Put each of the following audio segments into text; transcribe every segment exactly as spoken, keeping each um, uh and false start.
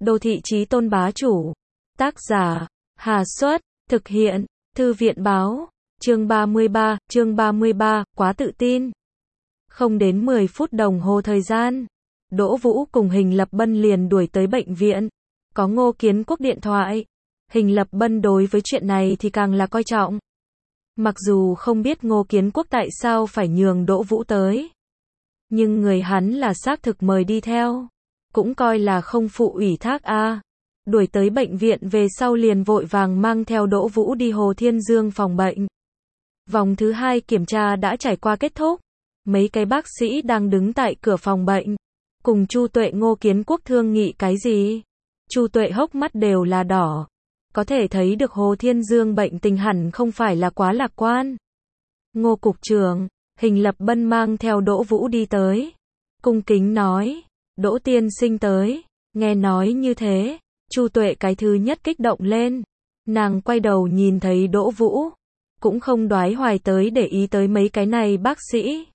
Đô thị chí tôn bá chủ. Tác giả, Hà Xuất, thực hiện, Thư viện báo, chương ba mươi ba, chương ba mươi ba, quá tự tin. Không đến mười phút đồng hồ thời gian, Đỗ Vũ cùng Hình Lập Bân liền đuổi tới bệnh viện. Có Ngô Kiến Quốc điện thoại. Hình Lập Bân đối với chuyện này thì càng là coi trọng. Mặc dù không biết Ngô Kiến Quốc tại sao phải nhường Đỗ Vũ tới, nhưng người hắn là xác thực mời đi theo, cũng coi là không phụ ủy thác a. À. Đuổi tới bệnh viện về sau liền vội vàng mang theo Đỗ Vũ đi Hồ Thiên Dương phòng bệnh. Vòng thứ hai kiểm tra đã trải qua kết thúc. Mấy cái bác sĩ đang đứng tại cửa phòng bệnh, cùng Chu Tuệ Ngô Kiến Quốc thương nghị cái gì. Chu Tuệ hốc mắt đều là đỏ. Có thể thấy được Hồ Thiên Dương bệnh tình hẳn không phải là quá lạc quan. Ngô cục trưởng, Hình Lập Bân mang theo Đỗ Vũ đi tới. Cung kính nói, Đỗ tiên sinh tới. Nghe nói như thế, Chu Tuệ cái thứ nhất kích động lên. Nàng quay đầu nhìn thấy Đỗ Vũ, cũng không đoái hoài tới để ý tới mấy cái này bác sĩ.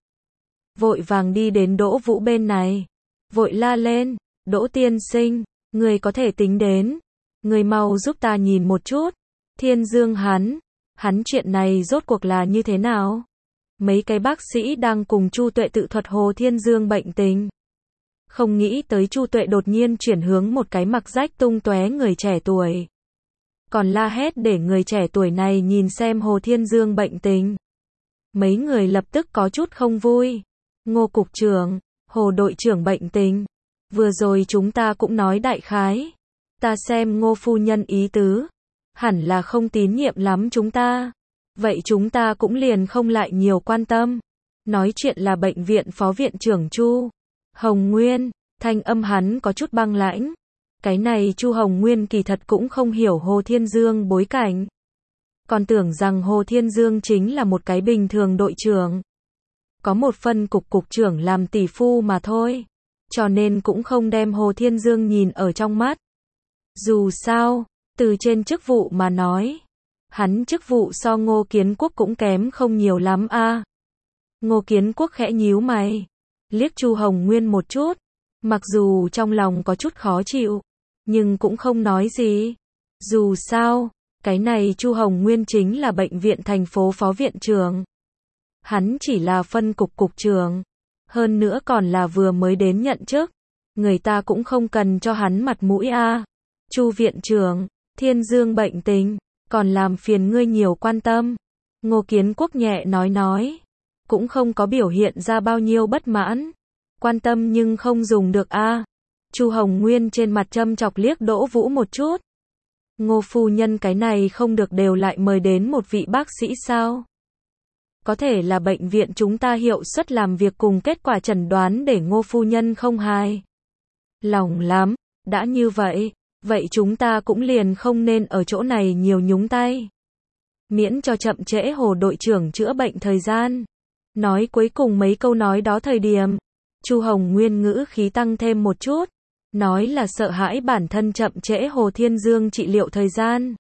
Vội vàng đi đến Đỗ Vũ bên này, vội la lên, Đỗ tiên sinh, người có thể tính đến. Người mau giúp ta nhìn một chút. Thiên Dương hắn, hắn chuyện này rốt cuộc là như thế nào? Mấy cái bác sĩ đang cùng Chu Tuệ tự thuật Hồ Thiên Dương bệnh tình. Không nghĩ tới Chu Tuệ đột nhiên chuyển hướng một cái mặc rách tung tóe người trẻ tuổi. Còn la hét để người trẻ tuổi này nhìn xem Hồ Thiên Dương bệnh tình. Mấy người lập tức có chút không vui. Ngô cục trưởng, Hồ đội trưởng bệnh tình. Vừa rồi chúng ta cũng nói đại khái. Ta xem Ngô phu nhân ý tứ, hẳn là không tín nhiệm lắm chúng ta. Vậy chúng ta cũng liền không lại nhiều quan tâm. Nói chuyện là bệnh viện phó viện trưởng Chu Hồng Nguyên, thanh âm hắn có chút băng lãnh. Cái này Chu Hồng Nguyên kỳ thật cũng không hiểu Hồ Thiên Dương bối cảnh. Còn tưởng rằng Hồ Thiên Dương chính là một cái bình thường đội trưởng. Có một phân cục cục trưởng làm tỷ phu mà thôi. Cho nên cũng không đem Hồ Thiên Dương nhìn ở trong mắt. Dù sao, từ trên chức vụ mà nói, hắn chức vụ so Ngô Kiến Quốc cũng kém không nhiều lắm a. À. Ngô Kiến Quốc khẽ nhíu mày, liếc Chu Hồng Nguyên một chút, mặc dù trong lòng có chút khó chịu, nhưng cũng không nói gì. Dù sao, cái này Chu Hồng Nguyên chính là bệnh viện thành phố phó viện trưởng. Hắn chỉ là phân cục cục trưởng, hơn nữa còn là vừa mới đến nhận chức, người ta cũng không cần cho hắn mặt mũi a. À. Chu viện trưởng, Thiên Dương bệnh tình, còn làm phiền ngươi nhiều quan tâm. Ngô Kiến Quốc nhẹ nói nói, cũng không có biểu hiện ra bao nhiêu bất mãn. Quan tâm nhưng không dùng được a. À. Chu Hồng Nguyên trên mặt châm chọc liếc Đỗ Vũ một chút. Ngô phu nhân cái này không được đều lại mời đến một vị bác sĩ sao? Có thể là bệnh viện chúng ta hiệu suất làm việc cùng kết quả chẩn đoán để Ngô phu nhân không hài lòng lắm. Đã như vậy, vậy chúng ta cũng liền không nên ở chỗ này nhiều nhúng tay. Miễn cho chậm trễ Hồ đội trưởng chữa bệnh thời gian. Nói cuối cùng mấy câu nói đó thời điểm, Chu Hồng Nguyên ngữ khí tăng thêm một chút. Nói là sợ hãi bản thân chậm trễ Hồ Thiên Dương trị liệu thời gian.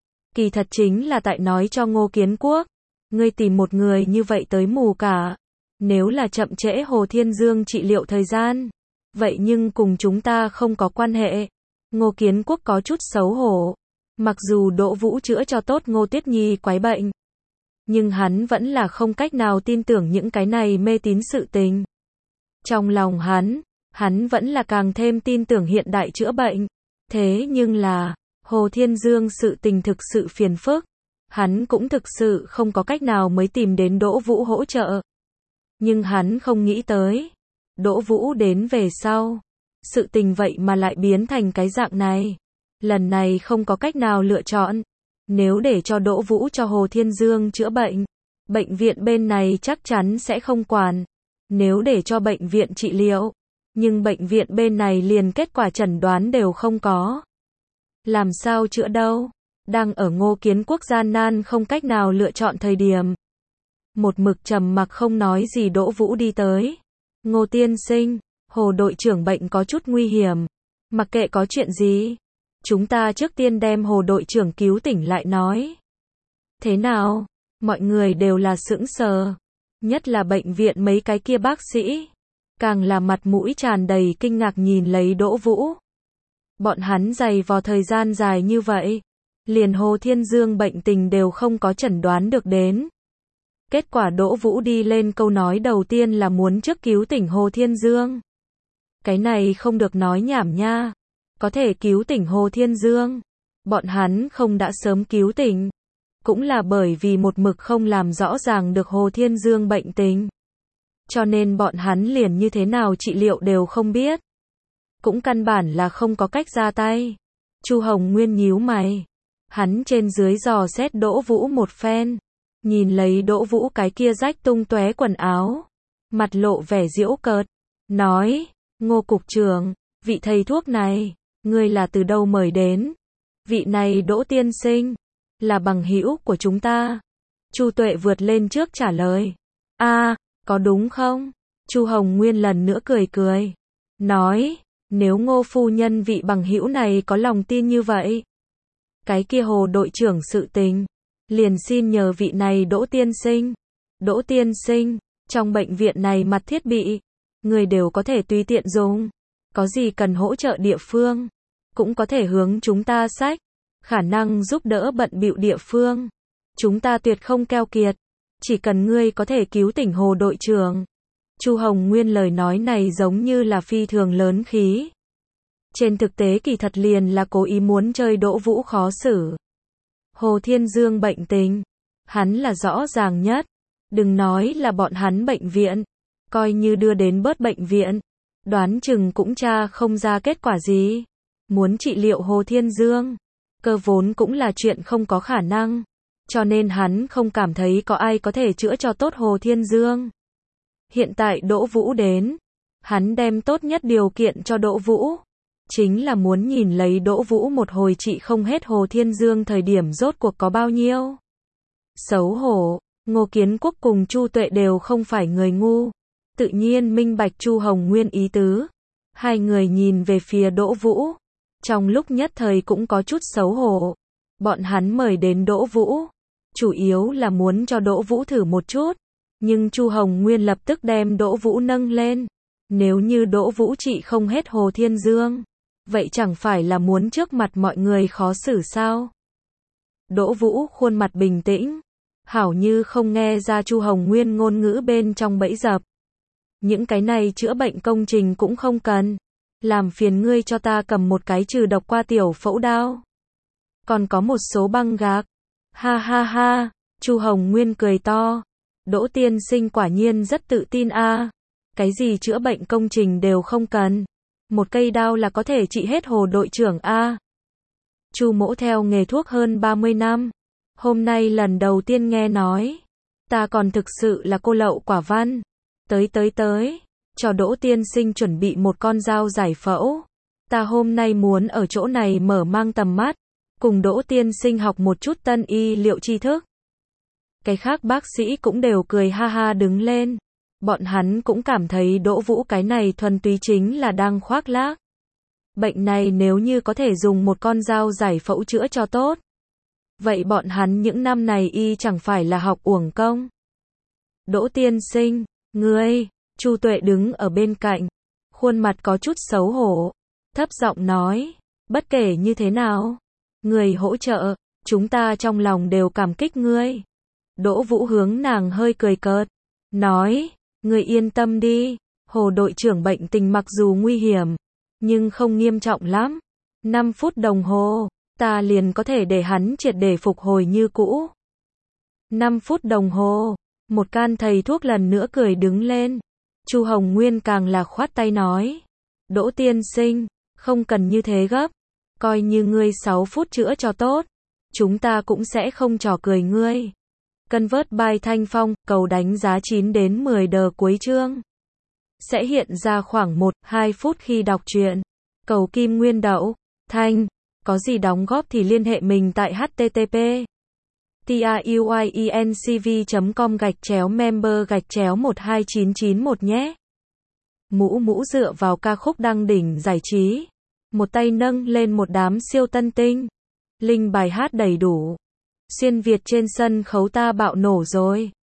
Kỳ thật chính là tại nói cho Ngô Kiến Quốc. Ngươi tìm một người như vậy tới mù cả. Nếu là chậm trễ Hồ Thiên Dương trị liệu thời gian, vậy nhưng cùng chúng ta không có quan hệ. Ngô Kiến Quốc có chút xấu hổ. Mặc dù Đỗ Vũ chữa cho tốt Ngô Tuyết Nhi quái bệnh, nhưng hắn vẫn là không cách nào tin tưởng những cái này mê tín sự tình. Trong lòng hắn, hắn vẫn là càng thêm tin tưởng hiện đại chữa bệnh. Thế nhưng là, Hồ Thiên Dương sự tình thực sự phiền phức. Hắn cũng thực sự không có cách nào mới tìm đến Đỗ Vũ hỗ trợ. Nhưng hắn không nghĩ tới, Đỗ Vũ đến về sau, sự tình vậy mà lại biến thành cái dạng này. Lần này không có cách nào lựa chọn. Nếu để cho Đỗ Vũ cho Hồ Thiên Dương chữa bệnh, bệnh viện bên này chắc chắn sẽ không quản. Nếu để cho bệnh viện trị liệu, nhưng bệnh viện bên này liền kết quả chẩn đoán đều không có. Làm sao chữa đâu? Đang ở Ngô Kiến Quốc gian nan không cách nào lựa chọn thời điểm. Một mực trầm mặc không nói gì Đỗ Vũ đi tới. Ngô tiên sinh, Hồ đội trưởng bệnh có chút nguy hiểm. Mặc kệ có chuyện gì, chúng ta trước tiên đem Hồ đội trưởng cứu tỉnh lại nói. Thế nào? Mọi người đều là sững sờ. Nhất là bệnh viện mấy cái kia bác sĩ. Càng là mặt mũi tràn đầy kinh ngạc nhìn lấy Đỗ Vũ. Bọn hắn dày vò thời gian dài như vậy, liền Hồ Thiên Dương bệnh tình đều không có chẩn đoán được đến. Kết quả Đỗ Vũ đi lên câu nói đầu tiên là muốn trước cứu tỉnh Hồ Thiên Dương. Cái này không được nói nhảm nha. Có thể cứu tỉnh Hồ Thiên Dương, bọn hắn không đã sớm cứu tỉnh. Cũng là bởi vì một mực không làm rõ ràng được Hồ Thiên Dương bệnh tình. Cho nên bọn hắn liền như thế nào trị liệu đều không biết. Cũng căn bản là không có cách ra tay. Chu Hồng Nguyên nhíu mày. Hắn trên dưới dò xét Đỗ Vũ một phen. Nhìn lấy Đỗ Vũ cái kia rách tung tóe quần áo. Mặt lộ vẻ giễu cợt. Nói, Ngô cục trưởng, vị thầy thuốc này, ngươi là từ đâu mời đến? Vị này Đỗ tiên sinh, là bằng hữu của chúng ta. Chu Tuệ vượt lên trước trả lời. A, có đúng không? Chu Hồng Nguyên lần nữa cười cười. Nói, nếu Ngô phu nhân vị bằng hữu này có lòng tin như vậy. Cái kia Hồ đội trưởng sự tình. Liền xin nhờ vị này Đỗ tiên sinh. Đỗ tiên sinh, trong bệnh viện này mặt thiết bị, người đều có thể tùy tiện dùng. Có gì cần hỗ trợ địa phương, cũng có thể hướng chúng ta sách. Khả năng giúp đỡ bận bịu địa phương. Chúng ta tuyệt không keo kiệt. Chỉ cần ngươi có thể cứu tỉnh Hồ đội trưởng. Chu Hồng Nguyên lời nói này giống như là phi thường lớn khí. Trên thực tế kỳ thật liền là cố ý muốn chơi Đỗ Vũ khó xử. Hồ Thiên Dương bệnh tình, hắn là rõ ràng nhất. Đừng nói là bọn hắn bệnh viện, coi như đưa đến bớt bệnh viện, đoán chừng cũng tra không ra kết quả gì. Muốn trị liệu Hồ Thiên Dương, cơ vốn cũng là chuyện không có khả năng. Cho nên hắn không cảm thấy có ai có thể chữa cho tốt Hồ Thiên Dương. Hiện tại Đỗ Vũ đến, hắn đem tốt nhất điều kiện cho Đỗ Vũ. Chính là muốn nhìn lấy Đỗ Vũ một hồi trị không hết Hồ Thiên Dương thời điểm rốt cuộc có bao nhiêu. Xấu hổ, Ngô Kiến Quốc cùng Chu Tuệ đều không phải người ngu. Tự nhiên minh bạch Chu Hồng Nguyên ý tứ. Hai người nhìn về phía Đỗ Vũ. Trong lúc nhất thời cũng có chút xấu hổ. Bọn hắn mời đến Đỗ Vũ. Chủ yếu là muốn cho Đỗ Vũ thử một chút. Nhưng Chu Hồng Nguyên lập tức đem Đỗ Vũ nâng lên. Nếu như Đỗ Vũ trị không hết Hồ Thiên Dương, vậy chẳng phải là muốn trước mặt mọi người khó xử sao? Đỗ Vũ khuôn mặt bình tĩnh, hảo như không nghe ra Chu Hồng Nguyên ngôn ngữ bên trong bẫy dập. Những cái này chữa bệnh công trình cũng không cần. Làm phiền ngươi cho ta cầm một cái trừ độc qua tiểu phẫu đao. Còn có một số băng gạc. Ha ha ha, Chu Hồng Nguyên cười to. Đỗ tiên sinh quả nhiên rất tự tin a. À. Cái gì chữa bệnh công trình đều không cần. Một cây đao là có thể trị hết Hồ đội trưởng a. À. Chu mỗ theo nghề thuốc hơn ba mươi năm. Hôm nay lần đầu tiên nghe nói. Ta còn thực sự là cô lậu quả văn. Tới tới tới, cho Đỗ tiên sinh chuẩn bị một con dao giải phẫu. Ta hôm nay muốn ở chỗ này mở mang tầm mắt. Cùng Đỗ tiên sinh học một chút tân y liệu tri thức. Cái khác bác sĩ cũng đều cười ha ha đứng lên. Bọn hắn cũng cảm thấy Đỗ Vũ cái này thuần túy chính là đang khoác lác. Bệnh này nếu như có thể dùng một con dao giải phẫu chữa cho tốt. Vậy bọn hắn những năm này y chẳng phải là học uổng công. Đỗ tiên sinh, ngươi, Chu Tuệ đứng ở bên cạnh. Khuôn mặt có chút xấu hổ. Thấp giọng nói, bất kể như thế nào. Người hỗ trợ, chúng ta trong lòng đều cảm kích ngươi. Đỗ Vũ hướng nàng hơi cười cợt. Nói, ngươi yên tâm đi. Hồ đội trưởng bệnh tình mặc dù nguy hiểm, nhưng không nghiêm trọng lắm. năm phút đồng hồ, ta liền có thể để hắn triệt để phục hồi như cũ. năm phút đồng hồ, một can thầy thuốc lần nữa cười đứng lên. Chu Hồng Nguyên càng là khoát tay nói. Đỗ tiên sinh, không cần như thế gấp. Coi như ngươi sáu phút chữa cho tốt. Chúng ta cũng sẽ không trò cười ngươi. Convert by Thanh Phong, cầu đánh giá chín đến mười đờ cuối chương. Sẽ hiện ra khoảng một đến hai phút khi đọc truyện. Cầu Kim Nguyên Đậu, Thanh. Có gì đóng góp thì liên hệ mình tại h t t p truyencv chấm com gạch chéo member gạch chéo một hai chín chín một nhé. Mũ mũ dựa vào ca khúc đăng đỉnh giải trí. Một tay nâng lên một đám siêu tân tinh. Linh bài hát đầy đủ. Xuyên Việt trên sân khấu ta bạo nổ rồi.